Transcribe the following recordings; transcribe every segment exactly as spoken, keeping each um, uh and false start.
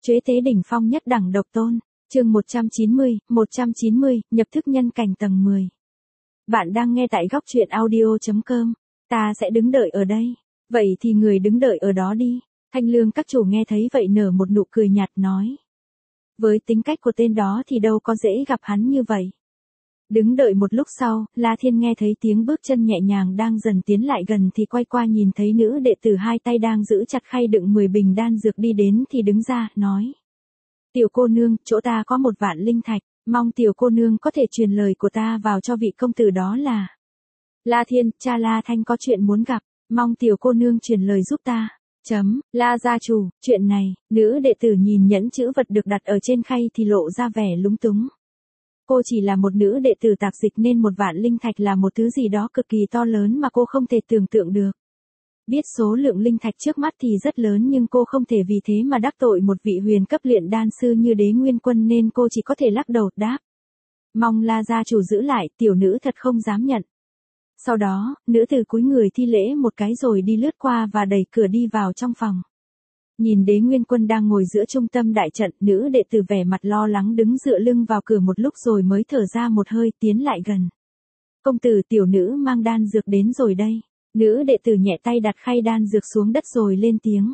Chế tế đỉnh phong nhất đẳng độc tôn. Chương một trăm chín mươi, một trăm chín mươi, nhập thức nhân cảnh tầng mười. Bạn đang nghe tại góc truyện audio chấm com. Ta sẽ đứng đợi ở đây. Vậy thì người đứng đợi ở đó đi. Thanh Lương các chủ nghe thấy vậy nở một nụ cười nhạt nói. Với tính cách của tên đó thì đâu có dễ gặp hắn như vậy. Đứng đợi một lúc sau, La Thiên nghe thấy tiếng bước chân nhẹ nhàng đang dần tiến lại gần thì quay qua nhìn thấy nữ đệ tử hai tay đang giữ chặt khay đựng mười bình đan dược đi đến thì đứng ra, nói. Tiểu cô nương, chỗ ta có một vạn linh thạch, mong tiểu cô nương có thể truyền lời của ta vào cho vị công tử đó là. La Thiên, cha La Thanh có chuyện muốn gặp, mong tiểu cô nương truyền lời giúp ta. Chấm, La gia chủ, chuyện này, nữ đệ tử nhìn nhẫn chữ vật được đặt ở trên khay thì lộ ra vẻ lúng túng. Cô chỉ là một nữ đệ tử tạp dịch nên một vạn linh thạch là một thứ gì đó cực kỳ to lớn mà cô không thể tưởng tượng được. Biết số lượng linh thạch trước mắt thì rất lớn nhưng cô không thể vì thế mà đắc tội một vị huyền cấp luyện đan sư như Đế Nguyên Quân nên cô chỉ có thể lắc đầu đáp. Mong La gia chủ giữ lại, tiểu nữ thật không dám nhận. Sau đó, nữ tử cúi người thi lễ một cái rồi đi lướt qua và đẩy cửa đi vào trong phòng. Nhìn Đế Nguyên Quân đang ngồi giữa trung tâm đại trận, nữ đệ tử vẻ mặt lo lắng đứng dựa lưng vào cửa một lúc rồi mới thở ra một hơi tiến lại gần. Công tử, tiểu nữ mang đan dược đến rồi đây. Nữ đệ tử nhẹ tay đặt khay đan dược xuống đất rồi lên tiếng.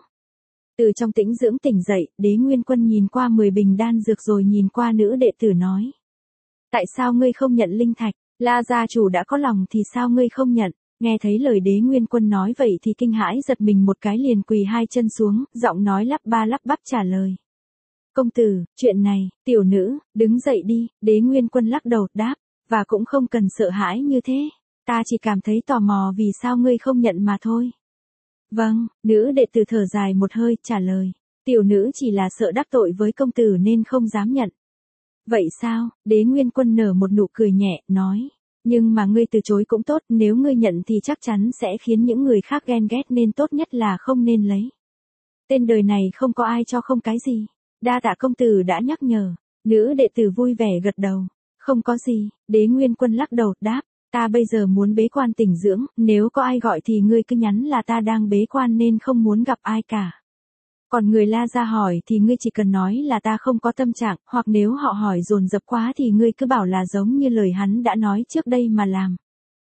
Từ trong tĩnh dưỡng tỉnh dậy, Đế Nguyên Quân nhìn qua mười bình đan dược rồi nhìn qua nữ đệ tử nói. Tại sao ngươi không nhận linh thạch? La gia chủ đã có lòng thì sao ngươi không nhận? Nghe thấy lời Đế Nguyên Quân nói vậy thì kinh hãi giật mình một cái liền quỳ hai chân xuống, giọng nói lắp ba lắp bắp trả lời. Công tử, chuyện này, tiểu nữ, đứng dậy đi, Đế Nguyên Quân lắc đầu đáp, và cũng không cần sợ hãi như thế, ta chỉ cảm thấy tò mò vì sao ngươi không nhận mà thôi. Vâng, nữ đệ tử thở dài một hơi, trả lời, tiểu nữ chỉ là sợ đắc tội với công tử nên không dám nhận. Vậy sao? Đế Nguyên Quân nở một nụ cười nhẹ, nói. Nhưng mà ngươi từ chối cũng tốt, nếu ngươi nhận thì chắc chắn sẽ khiến những người khác ghen ghét nên tốt nhất là không nên lấy. Tên đời này không có ai cho không cái gì. Đa tạ công tử đã nhắc nhở. Nữ đệ tử vui vẻ gật đầu. Không có gì, Đế Nguyên Quân lắc đầu đáp. Ta bây giờ muốn bế quan tĩnh dưỡng, nếu có ai gọi thì ngươi cứ nhắn là ta đang bế quan nên không muốn gặp ai cả. Còn người La gia hỏi thì ngươi chỉ cần nói là ta không có tâm trạng, hoặc nếu họ hỏi dồn dập quá thì ngươi cứ bảo là giống như lời hắn đã nói trước đây mà làm.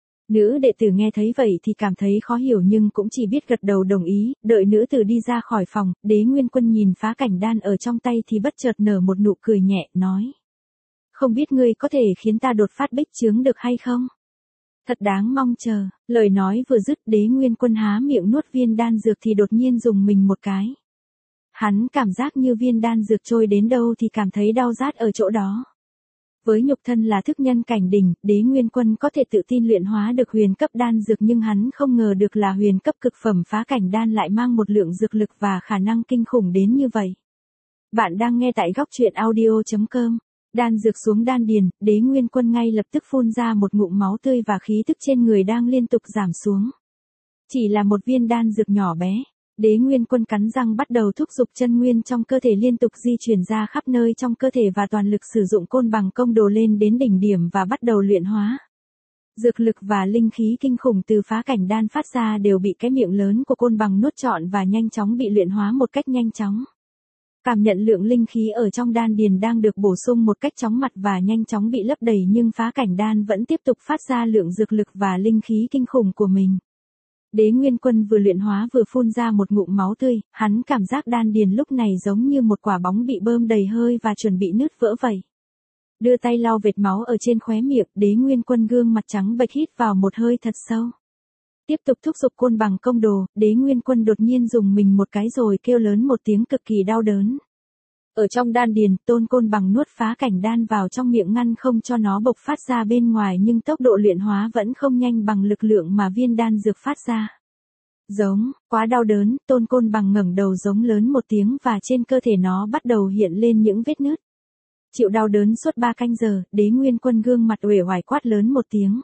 Nữ đệ tử nghe thấy vậy thì cảm thấy khó hiểu nhưng cũng chỉ biết gật đầu đồng ý, đợi nữ tử đi ra khỏi phòng, Đế Nguyên Quân nhìn phá cảnh đan ở trong tay thì bất chợt nở một nụ cười nhẹ, nói. Không biết ngươi có thể khiến ta đột phát bích chướng được hay không? Thật đáng mong chờ, lời nói vừa dứt Đế Nguyên Quân há miệng nuốt viên đan dược thì đột nhiên dùng mình một cái. Hắn cảm giác như viên đan dược trôi đến đâu thì cảm thấy đau rát ở chỗ đó. Với nhục thân là thức nhân cảnh đỉnh, Đế Nguyên Quân có thể tự tin luyện hóa được huyền cấp đan dược nhưng hắn không ngờ được là huyền cấp cực phẩm phá cảnh đan lại mang một lượng dược lực và khả năng kinh khủng đến như vậy. Bạn đang nghe tại góc truyện audio chấm com. Đan dược xuống đan điền, Đế Nguyên Quân ngay lập tức phun ra một ngụm máu tươi và khí tức trên người đang liên tục giảm xuống. Chỉ là một viên đan dược nhỏ bé. Đế Nguyên Quân cắn răng bắt đầu thúc giục chân nguyên trong cơ thể liên tục di chuyển ra khắp nơi trong cơ thể và toàn lực sử dụng côn bằng công đồ lên đến đỉnh điểm và bắt đầu luyện hóa. Dược lực và linh khí kinh khủng từ phá cảnh đan phát ra đều bị cái miệng lớn của côn bằng nuốt trọn và nhanh chóng bị luyện hóa một cách nhanh chóng. Cảm nhận lượng linh khí ở trong đan điền đang được bổ sung một cách chóng mặt và nhanh chóng bị lấp đầy nhưng phá cảnh đan vẫn tiếp tục phát ra lượng dược lực và linh khí kinh khủng của mình. Đế Nguyên Quân vừa luyện hóa vừa phun ra một ngụm máu tươi, hắn cảm giác đan điền lúc này giống như một quả bóng bị bơm đầy hơi và chuẩn bị nứt vỡ vậy. Đưa tay lau vệt máu ở trên khóe miệng, Đế Nguyên Quân gương mặt trắng bệch hít vào một hơi thật sâu. Tiếp tục thúc giục côn bằng công đồ, Đế Nguyên Quân đột nhiên dùng mình một cái rồi kêu lớn một tiếng cực kỳ đau đớn. Ở trong đan điền, tôn côn bằng nuốt phá cảnh đan vào trong miệng ngăn không cho nó bộc phát ra bên ngoài nhưng tốc độ luyện hóa vẫn không nhanh bằng lực lượng mà viên đan dược phát ra. Giống, quá đau đớn, tôn côn bằng ngẩng đầu giống lớn một tiếng và trên cơ thể nó bắt đầu hiện lên những vết nứt. Chịu đau đớn suốt ba canh giờ, Đế Nguyên Quân gương mặt uể oải quát lớn một tiếng.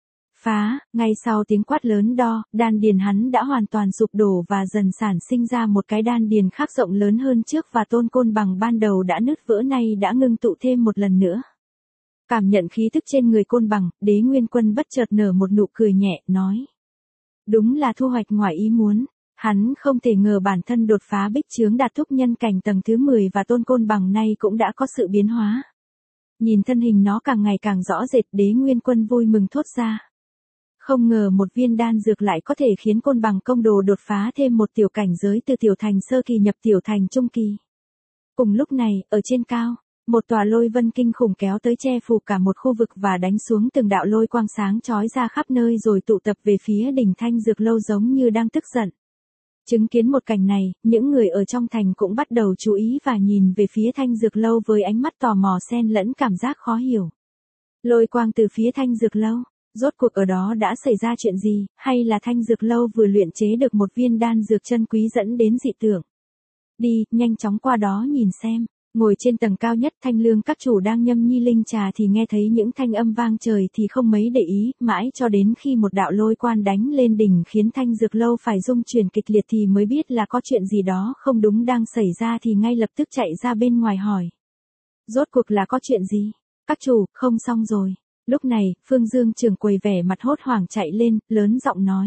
Phá, ngay sau tiếng quát lớn đo, đan điền hắn đã hoàn toàn sụp đổ và dần sản sinh ra một cái đan điền khác rộng lớn hơn trước và tôn côn bằng ban đầu đã nứt vỡ nay đã ngưng tụ thêm một lần nữa. Cảm nhận khí tức trên người côn bằng, Đế Nguyên Quân bất chợt nở một nụ cười nhẹ, nói. Đúng là thu hoạch ngoài ý muốn. Hắn không thể ngờ bản thân đột phá bích chướng đạt thúc nhân cảnh tầng thứ mười và tôn côn bằng nay cũng đã có sự biến hóa. Nhìn thân hình nó càng ngày càng rõ rệt, Đế Nguyên Quân vui mừng thốt ra. Không ngờ một viên đan dược lại có thể khiến côn bằng công đồ đột phá thêm một tiểu cảnh giới từ tiểu thành sơ kỳ nhập tiểu thành trung kỳ. Cùng lúc này, ở trên cao, một tòa lôi vân kinh khủng kéo tới che phủ cả một khu vực và đánh xuống từng đạo lôi quang sáng chói ra khắp nơi rồi tụ tập về phía đỉnh Thanh Dược Lâu giống như đang tức giận. Chứng kiến một cảnh này, những người ở trong thành cũng bắt đầu chú ý và nhìn về phía Thanh Dược Lâu với ánh mắt tò mò xen lẫn cảm giác khó hiểu. Lôi quang từ phía Thanh Dược Lâu, rốt cuộc ở đó đã xảy ra chuyện gì, hay là Thanh Dược Lâu vừa luyện chế được một viên đan dược chân quý dẫn đến dị tượng? Đi, nhanh chóng qua đó nhìn xem. Ngồi trên tầng cao nhất, Thanh Lương các chủ đang nhâm nhi linh trà thì nghe thấy những thanh âm vang trời thì không mấy để ý, mãi cho đến khi một đạo lôi quan đánh lên đỉnh khiến Thanh Dược Lâu phải rung chuyển kịch liệt thì mới biết là có chuyện gì đó không đúng đang xảy ra thì ngay lập tức chạy ra bên ngoài hỏi. Rốt cuộc là có chuyện gì? Các chủ, không xong rồi. Lúc này, Phương Dương trưởng quầy vẻ mặt hốt hoảng chạy lên, lớn giọng nói.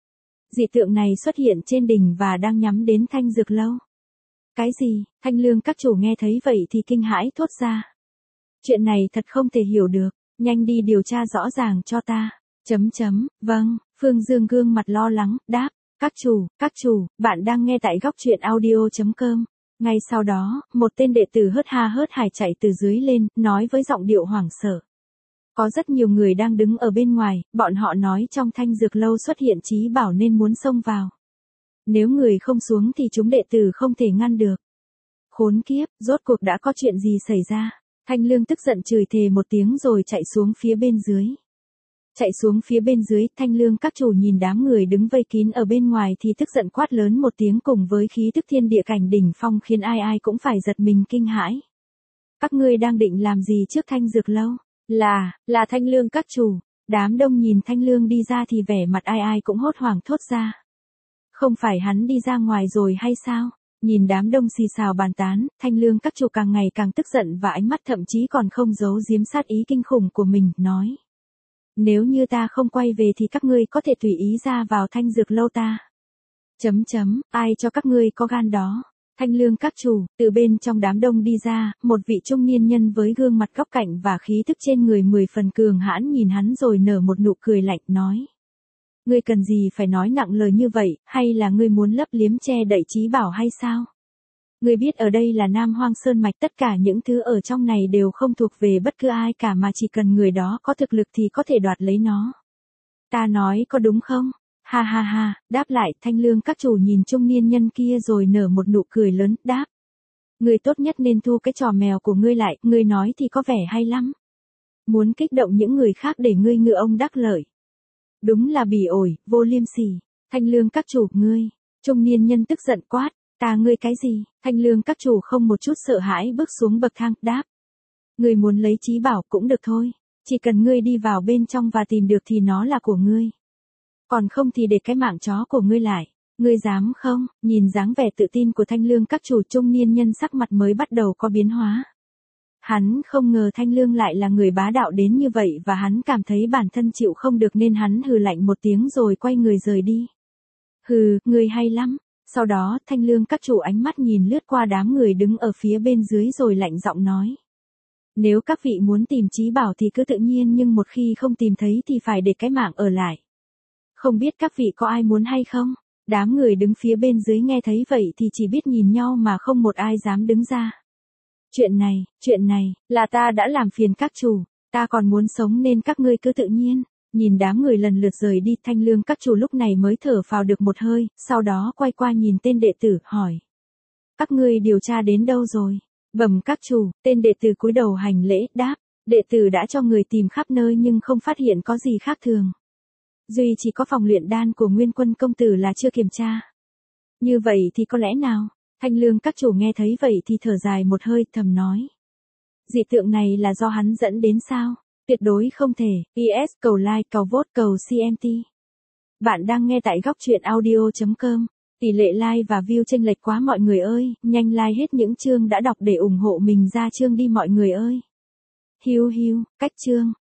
Dị tượng này xuất hiện trên đỉnh và đang nhắm đến Thanh Dược Lâu. Cái gì? Thanh Lương các chủ nghe thấy vậy thì kinh hãi thốt ra. Chuyện này thật không thể hiểu được, nhanh đi điều tra rõ ràng cho ta. Chấm chấm, vâng, Phương Dương gương mặt lo lắng, đáp, các chủ, các chủ, bạn đang nghe tại góc truyện audio chấm com. Ngay sau đó, một tên đệ tử hớt ha hớt hải chạy từ dưới lên, nói với giọng điệu hoảng sợ. Có rất nhiều người đang đứng ở bên ngoài, bọn họ nói trong Thanh Dược Lâu xuất hiện trí bảo nên muốn xông vào. Nếu người không xuống thì chúng đệ tử không thể ngăn được. Khốn kiếp, rốt cuộc đã có chuyện gì xảy ra? Thanh Lương tức giận chửi thề một tiếng rồi chạy xuống phía bên dưới. Chạy xuống phía bên dưới, Thanh Lương các chủ nhìn đám người đứng vây kín ở bên ngoài thì tức giận quát lớn một tiếng cùng với khí tức thiên địa cảnh đỉnh phong khiến ai ai cũng phải giật mình kinh hãi. Các ngươi đang định làm gì trước Thanh Dược Lâu? Là, là Thanh Lương các chủ. Đám đông nhìn Thanh Lương đi ra thì vẻ mặt ai ai cũng hốt hoảng thốt ra. Không phải hắn đi ra ngoài rồi hay sao? Nhìn đám đông xì xào bàn tán, Thanh Lương các chủ càng ngày càng tức giận và ánh mắt thậm chí còn không giấu giếm sát ý kinh khủng của mình, nói. Nếu như ta không quay về thì các ngươi có thể tùy ý ra vào Thanh Dược Lâu ta. Chấm chấm, ai cho các ngươi có gan đó? Thanh Lương các chủ, từ bên trong đám đông đi ra, một vị trung niên nhân với gương mặt góc cạnh và khí tức trên người mười phần cường hãn nhìn hắn rồi nở một nụ cười lạnh, nói. Ngươi cần gì phải nói nặng lời như vậy, hay là ngươi muốn lấp liếm che đậy trí bảo hay sao? Ngươi biết ở đây là Nam Hoang Sơn Mạch, tất cả những thứ ở trong này đều không thuộc về bất cứ ai cả mà chỉ cần người đó có thực lực thì có thể đoạt lấy nó. Ta nói có đúng không? Ha ha ha, đáp lại, Thanh Lương các chủ nhìn trung niên nhân kia rồi nở một nụ cười lớn, đáp. Ngươi tốt nhất nên thu cái trò mèo của ngươi lại, ngươi nói thì có vẻ hay lắm. Muốn kích động những người khác để ngươi ngựa ông đắc lợi. Đúng là bỉ ổi, vô liêm sỉ. Thanh Lương các chủ, ngươi. Trung niên nhân tức giận quát, ta ngươi cái gì? Thanh Lương các chủ không một chút sợ hãi bước xuống bậc thang, đáp. Ngươi muốn lấy trí bảo cũng được thôi. Chỉ cần ngươi đi vào bên trong và tìm được thì nó là của ngươi. Còn không thì để cái mạng chó của ngươi lại. Ngươi dám không? Nhìn dáng vẻ tự tin của Thanh Lương các chủ, trung niên nhân sắc mặt mới bắt đầu có biến hóa. Hắn không ngờ Thanh Lương lại là người bá đạo đến như vậy và hắn cảm thấy bản thân chịu không được nên hắn hừ lạnh một tiếng rồi quay người rời đi. Hừ, người hay lắm. Sau đó, Thanh Lương các chủ ánh mắt nhìn lướt qua đám người đứng ở phía bên dưới rồi lạnh giọng nói. Nếu các vị muốn tìm trí bảo thì cứ tự nhiên, nhưng một khi không tìm thấy thì phải để cái mạng ở lại. Không biết các vị có ai muốn hay không? Đám người đứng phía bên dưới nghe thấy vậy thì chỉ biết nhìn nhau mà không một ai dám đứng ra. Chuyện này, chuyện này, là ta đã làm phiền các chủ, ta còn muốn sống nên các ngươi cứ tự nhiên. Nhìn đám người lần lượt rời đi, Thanh Lương các chủ lúc này mới thở phào được một hơi, sau đó quay qua nhìn tên đệ tử, hỏi. Các ngươi điều tra đến đâu rồi? Bẩm các chủ, tên đệ tử cúi đầu hành lễ, đáp. Đệ tử đã cho người tìm khắp nơi nhưng không phát hiện có gì khác thường. Duy chỉ có phòng luyện đan của Nguyên Quân công tử là chưa kiểm tra. Như vậy thì có lẽ nào? Thanh Lương các chủ nghe thấy vậy thì thở dài một hơi, thầm nói. Dị tượng này là do hắn dẫn đến sao? Tuyệt đối không thể. pê ét cầu like, cầu vote, cầu xê em tê. Bạn đang nghe tại góc truyện audio chấm com. Tỷ lệ like và view chênh lệch quá mọi người ơi, nhanh like hết những chương đã đọc để ủng hộ mình ra chương đi mọi người ơi. Hiu hiu, cách chương.